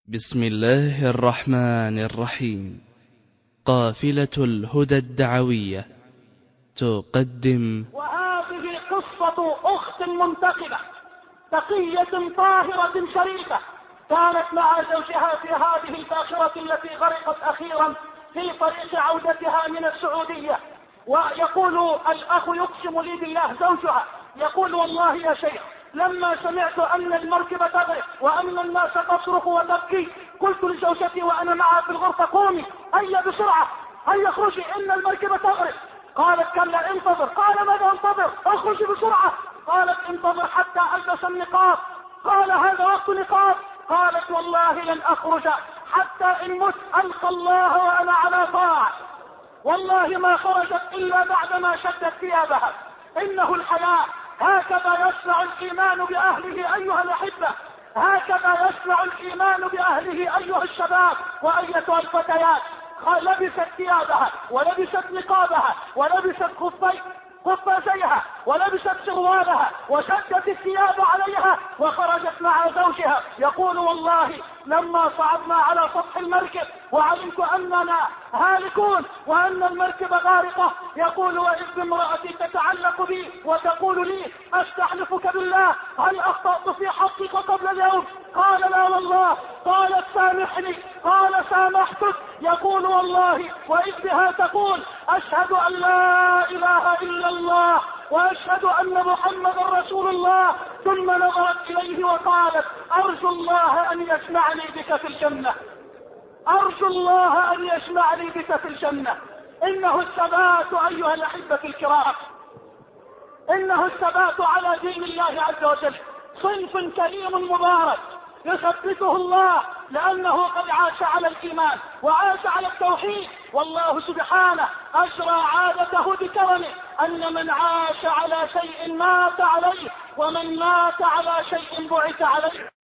بسم الله الرحمن الرحيم. قافلة الهدى الدعوية تقدم. وهذه قصة أخت منتقبة تقية طاهرة شريفة كانت مع زوجها في هذه الباخرة التي غرقت أخيرا في طريق عودتها من السعودية. ويقول الأخ يقسم لي بالله زوجها يقول: والله يا شيخ، لما سمعت أن المركبة تغرق وأن الناس تصرخ وتبكي قلت لزوجتي وأنا معها في الغرفة: قومي، هيا بسرعة، هيا اخرجي، إن المركبة تغرق. قالت: كلا، انتظر. قال: ماذا انتظر؟ اخرجي بسرعة. قالت: انتظر حتى ألبس النقاب. قال: هذا وقت نقاب. قالت: والله لن أخرج حتى إن مت ألقى الله وأنا على طاعة. والله ما خرجت إلا بعدما شدت ثيابها. إنه الحياة، هكذا يصنع الإيمان بأهله أيها الأحبة، هكذا يصنع الإيمان بأهله أيها الشباب وأيتها الفتيات. لبست ثيابها ولبست نقابها ولبست قفازيها ولبست سروالها وشدت الثياب عليها وخرجت مع زوجها. يقول: والله لما صعدنا على سطح المركب وعلمت أننا هالكون وأن المركب غارقة، يقول: وإذ امرأتي تتعلق بي وتقول لي: أستحلفك بالله هل أخطأت في حقك قبل اليوم؟ قال: لا والله. قالت: سامحني. قال: سامحتك. يقول: والله وإذ بها تقول: أشهد أن لا إله إلا الله وأشهد أن محمد رسول الله. ثم نظرت إليه وقالت: أرجو الله أن يجمعني بك في الجنة، أرجو الله أن يجمعني بك في الجنة. إنه الثبات أيها الأحبة الكرام، إنه الثبات على دين الله عز وجل. صنف كريم مبارك يثبته الله لأنه قد عاش على الإيمان وعاش على التوحيد. والله سبحانه أجرى عادته بكرمه أن من عاش على شيء مات عليه ومن مات على شيء بعث عليه.